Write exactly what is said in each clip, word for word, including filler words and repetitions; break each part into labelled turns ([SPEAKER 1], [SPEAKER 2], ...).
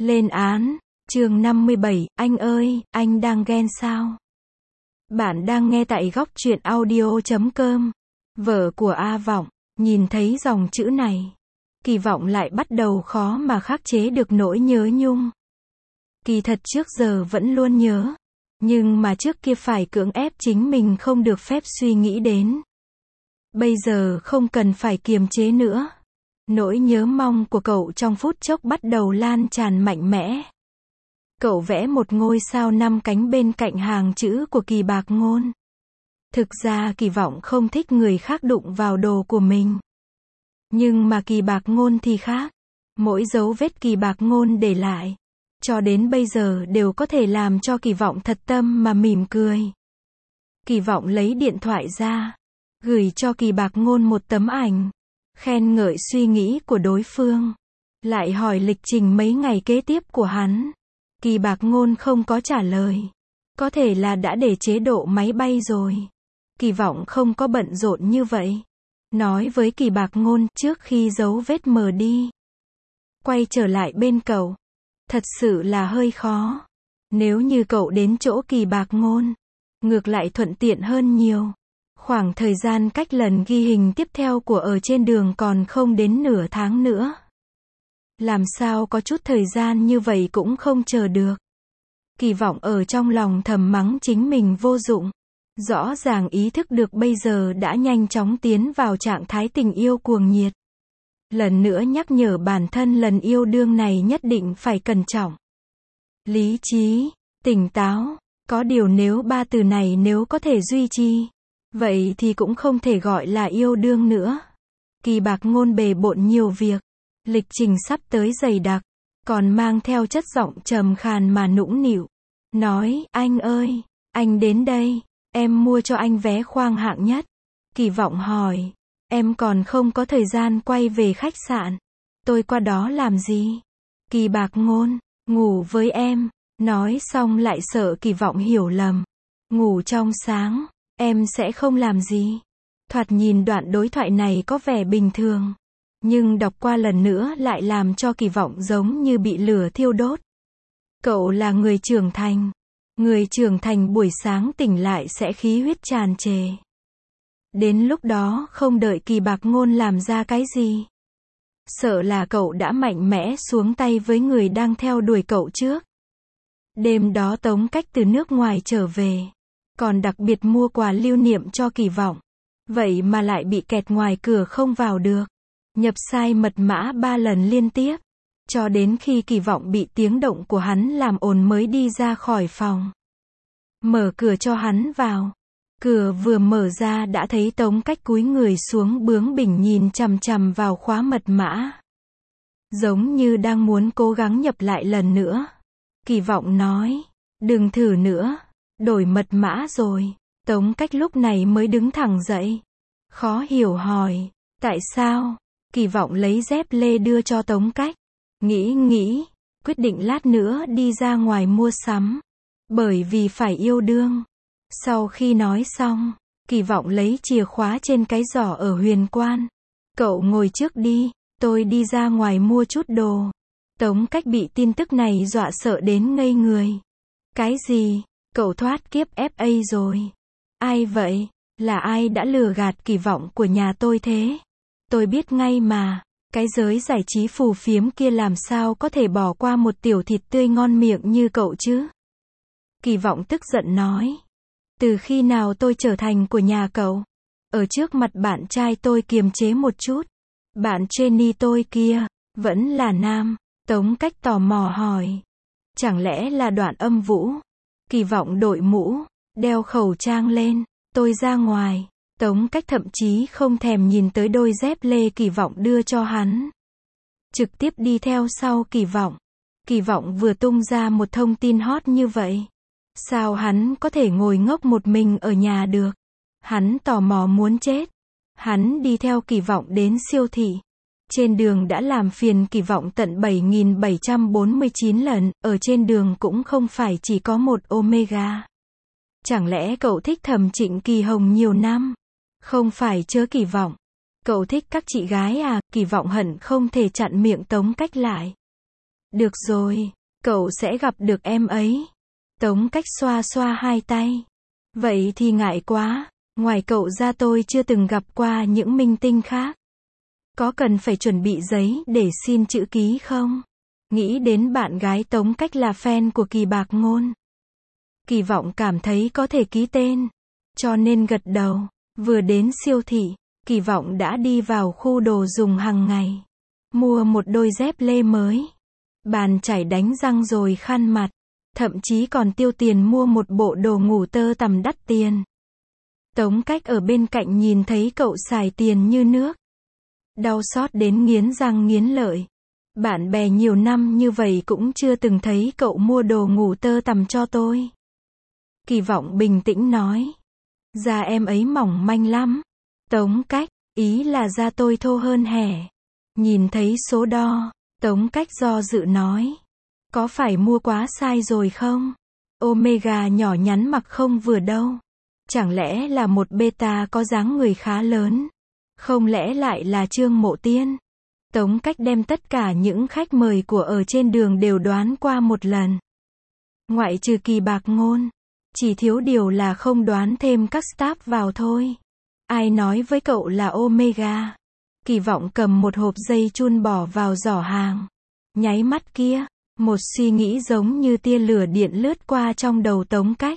[SPEAKER 1] Lên án, chương năm mươi bảy, anh ơi, anh đang ghen sao? Bạn đang nghe tại góc truyện audio chấm com. Vợ của A Vọng, nhìn thấy dòng chữ này. Kỳ Vọng lại bắt đầu khó mà khắc chế được nỗi nhớ nhung. Kỳ thật trước giờ vẫn luôn nhớ. Nhưng mà trước kia phải cưỡng ép chính mình không được phép suy nghĩ đến. Bây giờ không cần phải kiềm chế nữa. Nỗi nhớ mong của cậu trong phút chốc bắt đầu lan tràn mạnh mẽ. Cậu vẽ một ngôi sao năm cánh bên cạnh hàng chữ của Kỳ Bạc Ngôn. Thực ra Kỳ Vọng không thích người khác đụng vào đồ của mình. Nhưng mà Kỳ Bạc Ngôn thì khác. Mỗi dấu vết Kỳ Bạc Ngôn để lại, cho đến bây giờ đều có thể làm cho Kỳ Vọng thật tâm mà mỉm cười. Kỳ Vọng lấy điện thoại ra, gửi cho Kỳ Bạc Ngôn một tấm ảnh, khen ngợi suy nghĩ của đối phương, lại hỏi lịch trình mấy ngày kế tiếp của hắn. Kỳ Bạc Ngôn không có trả lời. Có thể là đã để chế độ máy bay rồi. Kỳ Vọng không có bận rộn như vậy. Nói với Kỳ Bạc Ngôn trước khi dấu vết mờ đi. Quay trở lại bên cậu. Thật sự là hơi khó. Nếu như cậu đến chỗ Kỳ Bạc Ngôn, ngược lại thuận tiện hơn nhiều. Khoảng thời gian cách lần ghi hình tiếp theo của Ở Trên Đường còn không đến nửa tháng nữa. Làm sao có chút thời gian như vậy cũng không chờ được. Kỳ Vọng ở trong lòng thầm mắng chính mình vô dụng. Rõ ràng ý thức được bây giờ đã nhanh chóng tiến vào trạng thái tình yêu cuồng nhiệt. Lần nữa nhắc nhở bản thân lần yêu đương này nhất định phải cẩn trọng. Lý trí, tỉnh táo, có điều nếu ba từ này nếu có thể duy trì, vậy thì cũng không thể gọi là yêu đương nữa. Kỳ Bạc Ngôn bề bộn nhiều việc. Lịch trình sắp tới dày đặc, còn mang theo chất giọng trầm khàn mà nũng nịu. Nói, anh ơi, anh đến đây, em mua cho anh vé khoang hạng nhất. Kỳ Vọng hỏi, em còn không có thời gian quay về khách sạn. Tôi qua đó làm gì? Kỳ Bạc Ngôn, ngủ với em. Nói xong lại sợ Kỳ Vọng hiểu lầm. Ngủ trong sáng, em sẽ không làm gì. Thoạt nhìn đoạn đối thoại này có vẻ bình thường. Nhưng đọc qua lần nữa lại làm cho Kỳ Vọng giống như bị lửa thiêu đốt. Cậu là người trưởng thành. Người trưởng thành buổi sáng tỉnh lại sẽ khí huyết tràn trề. Đến lúc đó không đợi Kỳ Bạc Ngôn làm ra cái gì. Sợ là cậu đã mạnh mẽ xuống tay với người đang theo đuổi cậu trước. Đêm đó Tống Cách từ nước ngoài trở về. Còn đặc biệt mua quà lưu niệm cho Kỳ Vọng. Vậy mà lại bị kẹt ngoài cửa không vào được. Nhập sai mật mã ba lần liên tiếp. Cho đến khi Kỳ Vọng bị tiếng động của hắn làm ồn mới đi ra khỏi phòng. Mở cửa cho hắn vào. Cửa vừa mở ra đã thấy Tống Cách cúi người xuống bướng bỉnh nhìn chằm chằm vào khóa mật mã. Giống như đang muốn cố gắng nhập lại lần nữa. Kỳ Vọng nói, đừng thử nữa, đổi mật mã rồi. Tống Cách lúc này mới đứng thẳng dậy. Khó hiểu hỏi, tại sao? Kỳ Vọng lấy dép lê đưa cho Tống Cách. Nghĩ nghĩ, quyết định lát nữa đi ra ngoài mua sắm. Bởi vì phải yêu đương. Sau khi nói xong, Kỳ Vọng lấy chìa khóa trên cái giỏ ở Huyền Quan. Cậu ngồi trước đi, tôi đi ra ngoài mua chút đồ. Tống Cách bị tin tức này dọa sợ đến ngây người. Cái gì? Cậu thoát kiếp ép a rồi. Ai vậy? Là ai đã lừa gạt kỳ vọng của nhà tôi thế? Tôi biết ngay mà, cái giới giải trí phù phiếm kia làm sao có thể bỏ qua một tiểu thịt tươi ngon miệng như cậu chứ? Kỳ Vọng tức giận nói. Từ khi nào tôi trở thành của nhà cậu? Ở trước mặt bạn trai tôi kiềm chế một chút. Bạn Jenny tôi kia, vẫn là nam. Tống Cách tò mò hỏi. Chẳng lẽ là Đoạn Âm Vũ? Kỳ Vọng đội mũ, đeo khẩu trang lên. Tôi ra ngoài. Tống Cách thậm chí không thèm nhìn tới đôi dép lê Kỳ Vọng đưa cho hắn. Trực tiếp đi theo sau Kỳ Vọng. Kỳ Vọng vừa tung ra một thông tin hot như vậy. Sao hắn có thể ngồi ngốc một mình ở nhà được? Hắn tò mò muốn chết. Hắn đi theo Kỳ Vọng đến siêu thị. Trên đường đã làm phiền Kỳ Vọng tận bảy nghìn bảy trăm bốn mươi chín lần, ở trên đường cũng không phải chỉ có một Omega. Chẳng lẽ cậu thích Thẩm Trịnh Kỳ Hồng nhiều năm? Không phải chớ Kỳ Vọng. Cậu thích các chị gái à? Kỳ Vọng hận không thể chặn miệng Tống Cách lại. Được rồi, cậu sẽ gặp được em ấy. Tống Cách xoa xoa hai tay. Vậy thì ngại quá, ngoài cậu ra tôi chưa từng gặp qua những minh tinh khác. Có cần phải chuẩn bị giấy để xin chữ ký không? Nghĩ đến bạn gái Tống Cách là fan của Kỳ Bạc Ngôn. Kỳ Vọng cảm thấy có thể ký tên, cho nên gật đầu. Vừa đến siêu thị, Kỳ Vọng đã đi vào khu đồ dùng hàng ngày. Mua một đôi dép lê mới, bàn chải đánh răng rồi khăn mặt. Thậm chí còn tiêu tiền mua một bộ đồ ngủ tơ tằm đắt tiền. Tống Cách ở bên cạnh nhìn thấy cậu xài tiền như nước. Đau xót đến nghiến răng nghiến lợi. Bạn bè nhiều năm như vậy cũng chưa từng thấy cậu mua đồ ngủ tơ tằm cho tôi. Kỳ Vọng bình tĩnh nói. Da em ấy mỏng manh lắm. Tống Cách, ý là da tôi thô hơn hẻ. Nhìn thấy số đo, Tống Cách do dự nói. Có phải mua quá size rồi không? Omega nhỏ nhắn mặc không vừa đâu. Chẳng lẽ là một beta có dáng người khá lớn? Không lẽ lại là Trương Mộ Tiên? Tống Cách đem tất cả những khách mời của ở trên đường đều đoán qua một lần. Ngoại trừ Kỳ Bạc Ngôn. Chỉ thiếu điều là không đoán thêm các staff vào thôi. Ai nói với cậu là Omega? Kỳ Vọng cầm một hộp dây chun bỏ vào giỏ hàng. Nháy mắt kia, một suy nghĩ giống như tia lửa điện lướt qua trong đầu Tống Cách.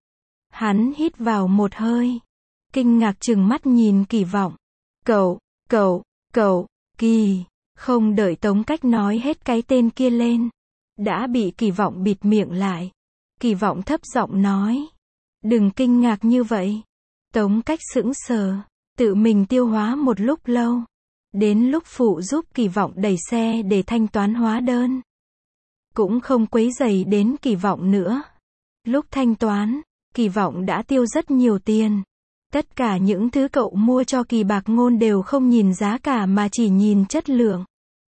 [SPEAKER 1] Hắn hít vào một hơi. Kinh ngạc trừng mắt nhìn Kỳ Vọng. Cậu, cậu, cậu, Kỳ. Không đợi Tống Cách nói hết cái tên kia lên. Đã bị Kỳ Vọng bịt miệng lại. Kỳ Vọng thấp giọng nói. Đừng kinh ngạc như vậy. Tống Cách sững sờ. Tự mình tiêu hóa một lúc lâu. Đến lúc phụ giúp Kỳ Vọng đẩy xe để thanh toán hóa đơn. Cũng không quấy rầy đến Kỳ Vọng nữa. Lúc thanh toán, Kỳ Vọng đã tiêu rất nhiều tiền. Tất cả những thứ cậu mua cho Kỳ Bạc Ngôn đều không nhìn giá cả mà chỉ nhìn chất lượng.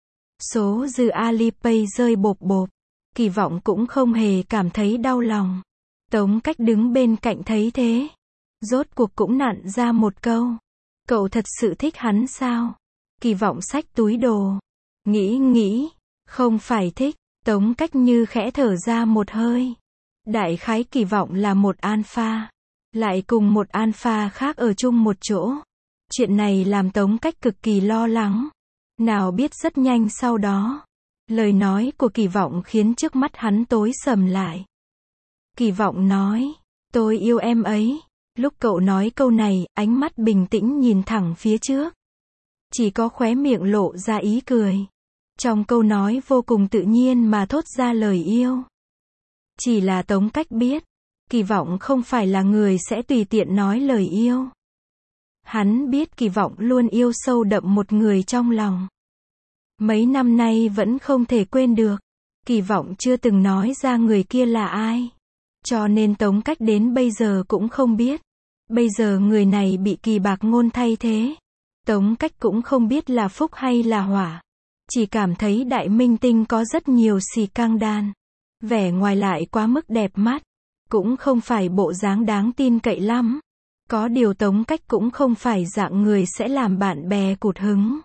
[SPEAKER 1] Số dư Alipay rơi bộp bộp. Kỳ Vọng cũng không hề cảm thấy đau lòng. Tống Cách đứng bên cạnh thấy thế. Rốt cuộc cũng nặn ra một câu. Cậu thật sự thích hắn sao? Kỳ Vọng xách túi đồ. Nghĩ nghĩ. Không phải thích. Tống Cách như khẽ thở ra một hơi. Đại khái Kỳ Vọng là một alpha. Lại cùng một alpha khác ở chung một chỗ. Chuyện này làm Tống Cách cực kỳ lo lắng. Nào biết rất nhanh sau đó. Lời nói của Kỳ Vọng khiến trước mắt hắn tối sầm lại. Kỳ Vọng nói. Tôi yêu em ấy. Lúc cậu nói câu này, ánh mắt bình tĩnh nhìn thẳng phía trước. Chỉ có khóe miệng lộ ra ý cười. Trong câu nói vô cùng tự nhiên mà thốt ra lời yêu. Chỉ là Tống Cách biết. Kỳ Vọng không phải là người sẽ tùy tiện nói lời yêu. Hắn biết Kỳ Vọng luôn yêu sâu đậm một người trong lòng. Mấy năm nay vẫn không thể quên được. Kỳ Vọng chưa từng nói ra người kia là ai. Cho nên Tống Cách đến bây giờ cũng không biết. Bây giờ người này bị Kỳ Bạc Ngôn thay thế. Tống Cách cũng không biết là phúc hay là hỏa. Chỉ cảm thấy đại minh tinh có rất nhiều xì căng đan. Vẻ ngoài lại quá mức đẹp mắt. Cũng không phải bộ dáng đáng tin cậy lắm. Có điều Tống Cách cũng không phải dạng người sẽ làm bạn bè cụt hứng.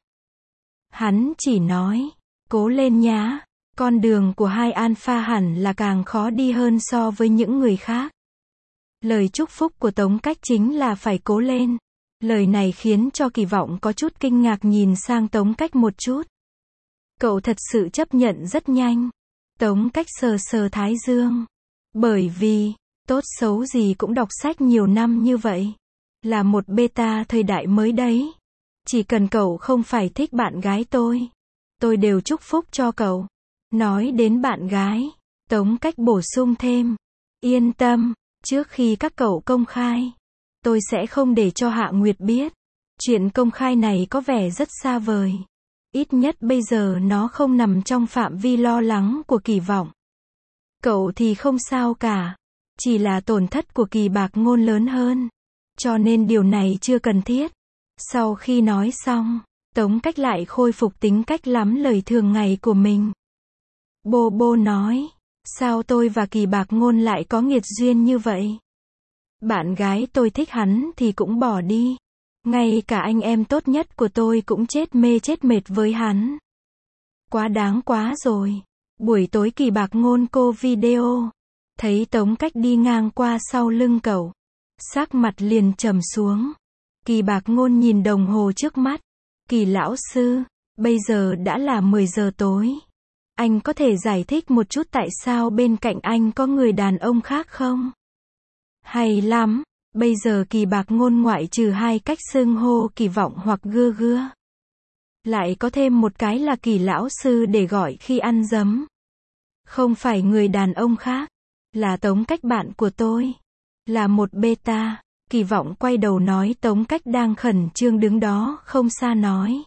[SPEAKER 1] Hắn chỉ nói, cố lên nhá. Con đường của hai alpha hẳn là càng khó đi hơn so với những người khác. Lời chúc phúc của Tống Cách chính là phải cố lên. Lời này khiến cho Kỳ Vọng có chút kinh ngạc nhìn sang Tống Cách một chút. Cậu thật sự chấp nhận rất nhanh. Tống Cách sờ sờ thái dương. Bởi vì, tốt xấu gì cũng đọc sách nhiều năm như vậy. Là một beta thời đại mới đấy. Chỉ cần cậu không phải thích bạn gái tôi. Tôi đều chúc phúc cho cậu. Nói đến bạn gái, Tống Cách bổ sung thêm. Yên tâm, trước khi các cậu công khai, tôi sẽ không để cho Hạ Nguyệt biết. Chuyện công khai này có vẻ rất xa vời. Ít nhất bây giờ nó không nằm trong phạm vi lo lắng của Kỳ Vọng. Cậu thì không sao cả. Chỉ là tổn thất của Kỳ Bạc Ngôn lớn hơn. Cho nên điều này chưa cần thiết. Sau khi nói xong, Tống Cách lại khôi phục tính cách lắm lời thường ngày của mình. Bô bô nói, sao tôi và Kỳ Bạc Ngôn lại có nghiệt duyên như vậy? Bạn gái tôi thích hắn thì cũng bỏ đi. Ngay cả anh em tốt nhất của tôi cũng chết mê chết mệt với hắn. Quá đáng quá rồi. Buổi tối Kỳ Bạc Ngôn cô video. Thấy Tống Cách đi ngang qua sau lưng cậu. Sắc mặt liền trầm xuống. Kỳ Bạc Ngôn nhìn đồng hồ trước mắt. Kỳ lão sư, bây giờ đã là mười giờ tối. Anh có thể giải thích một chút tại sao bên cạnh anh có người đàn ông khác không? Hay lắm, bây giờ Kỳ Bạc Ngôn ngoại trừ hai cách xưng hô Kỳ Vọng hoặc Gưa Gưa. Lại có thêm một cái là Kỳ lão sư để gọi khi ăn dấm. Không phải người đàn ông khác, là Tống Cách bạn của tôi. Là một beta. Kỳ Vọng quay đầu nói Tống Cách đang khẩn trương đứng đó không xa nói.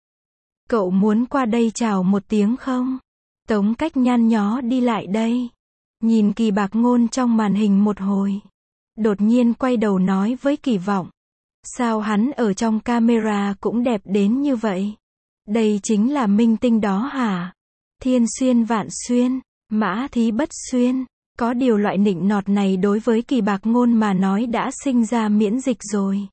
[SPEAKER 1] Cậu muốn qua đây chào một tiếng không? Tống Cách nhăn nhó đi lại đây. Nhìn Kỳ Bạc Ngôn trong màn hình một hồi. Đột nhiên quay đầu nói với Kỳ Vọng. Sao hắn ở trong camera cũng đẹp đến như vậy? Đây chính là minh tinh đó hả? Thiên xuyên vạn xuyên, mã thí bất xuyên. Có điều loại nịnh nọt này đối với Kỳ Bạc Ngôn mà nói đã sinh ra miễn dịch rồi.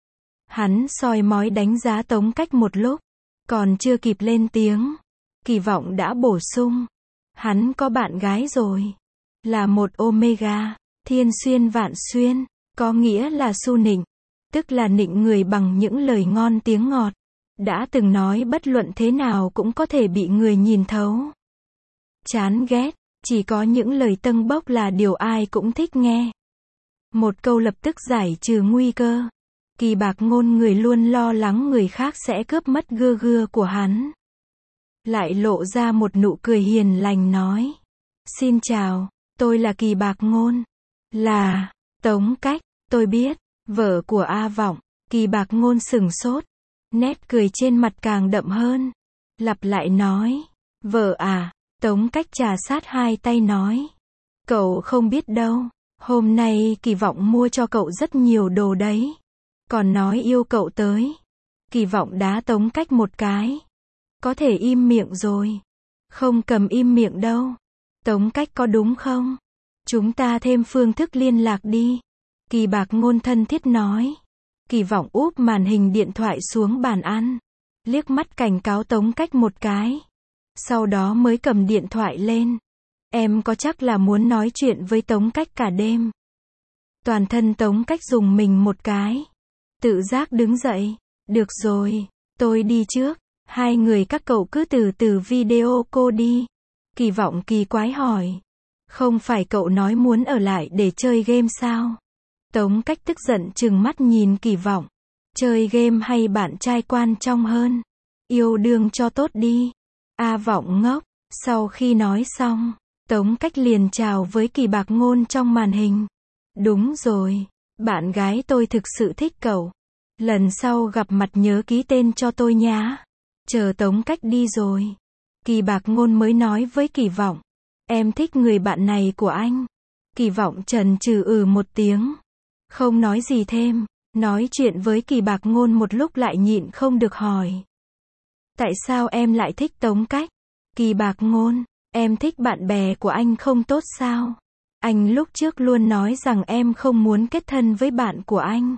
[SPEAKER 1] Hắn soi mói đánh giá Tống Cách một lúc. Còn chưa kịp lên tiếng. Kỳ Vọng đã bổ sung. Hắn có bạn gái rồi. Là một Omega. Thiên xuyên vạn xuyên. Có nghĩa là su nịnh. Tức là nịnh người bằng những lời ngon tiếng ngọt. Đã từng nói bất luận thế nào cũng có thể bị người nhìn thấu. Chán ghét. Chỉ có những lời tâng bốc là điều ai cũng thích nghe. Một câu lập tức giải trừ nguy cơ. Kỳ Bạc Ngôn người luôn lo lắng người khác sẽ cướp mất Gưa Gưa của hắn. Lại lộ ra một nụ cười hiền lành nói. Xin chào, tôi là Kỳ Bạc Ngôn. Là, Tống Cách, tôi biết, vợ của A Vọng. Kỳ Bạc Ngôn sửng sốt. Nét cười trên mặt càng đậm hơn. Lặp lại nói. Vợ à? Tống Cách trà sát hai tay nói. Cậu không biết đâu. Hôm nay Kỳ Vọng mua cho cậu rất nhiều đồ đấy. Còn nói yêu cậu tới. Kỳ Vọng đá Tống Cách một cái. Có thể im miệng rồi. Không cầm im miệng đâu. Tống Cách có đúng không? Chúng ta thêm phương thức liên lạc đi. Kỳ Bạc Ngôn thân thiết nói. Kỳ Vọng úp màn hình điện thoại xuống bàn ăn. Liếc mắt cảnh cáo Tống Cách một cái. Sau đó mới cầm điện thoại lên. Em có chắc là muốn nói chuyện với Tống Cách cả đêm? Toàn thân Tống Cách dùng mình một cái. Tự giác đứng dậy. Được rồi, tôi đi trước. Hai người các cậu cứ từ từ video cô đi. Kỳ Vọng kỳ quái hỏi. Không phải cậu nói muốn ở lại để chơi game sao? Tống Cách tức giận trừng mắt nhìn Kỳ Vọng. Chơi game hay bạn trai quan trọng hơn? Yêu đương cho tốt đi. A Vọng ngốc. Sau khi nói xong, Tống Cách liền chào với Kỳ Bạc Ngôn trong màn hình. Đúng rồi, bạn gái tôi thực sự thích cậu. Lần sau gặp mặt nhớ ký tên cho tôi nhá. Chờ Tống Cách đi rồi, Kỳ Bạc Ngôn mới nói với Kỳ Vọng. Em thích người bạn này của anh. Kỳ Vọng chần chừ ừ một tiếng. Không nói gì thêm. Nói chuyện với Kỳ Bạc Ngôn một lúc lại nhịn không được hỏi. Tại sao em lại thích Tống Cách? Kỳ Bạc Ngôn, em thích bạn bè của anh không tốt sao? Anh lúc trước luôn nói rằng em không muốn kết thân với bạn của anh.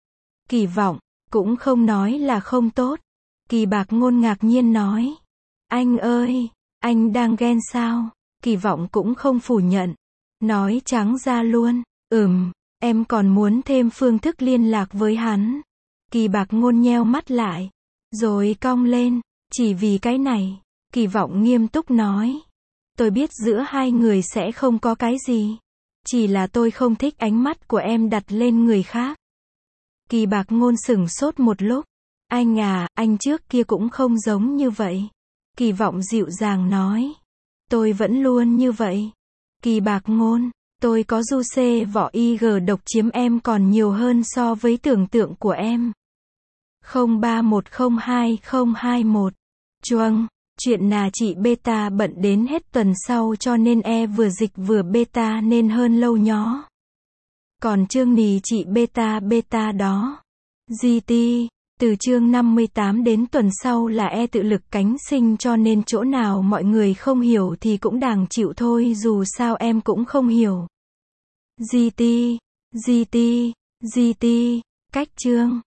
[SPEAKER 1] Kỳ Vọng, cũng không nói là không tốt. Kỳ Bạc Ngôn ngạc nhiên nói. Anh ơi, anh đang ghen sao? Kỳ Vọng cũng không phủ nhận. Nói trắng ra luôn. Ừm, em còn muốn thêm phương thức liên lạc với hắn. Kỳ Bạc Ngôn nheo mắt lại. Rồi cong lên. Chỉ vì cái này. Kỳ Vọng nghiêm túc nói. Tôi biết giữa hai người sẽ không có cái gì. Chỉ là tôi không thích ánh mắt của em đặt lên người khác. Kỳ Bạc Ngôn sửng sốt một lúc. Anh à, anh trước kia cũng không giống như vậy. Kỳ Vọng dịu dàng nói. Tôi vẫn luôn như vậy. Kỳ Bạc Ngôn, tôi có du xê võ y gờ độc chiếm em còn nhiều hơn so với tưởng tượng của em. không ba một không hai không hai một. Chuông, chuyện là chị beta bận đến hết tuần sau cho nên e vừa dịch vừa beta nên hơn lâu nhó. Còn chương nì chị beta beta đó. giê tê, từ chương năm mươi tám đến tuần sau là e tự lực cánh sinh cho nên chỗ nào mọi người không hiểu thì cũng đàng chịu thôi dù sao em cũng không hiểu. giê tê, giê tê, giê tê, cách chương.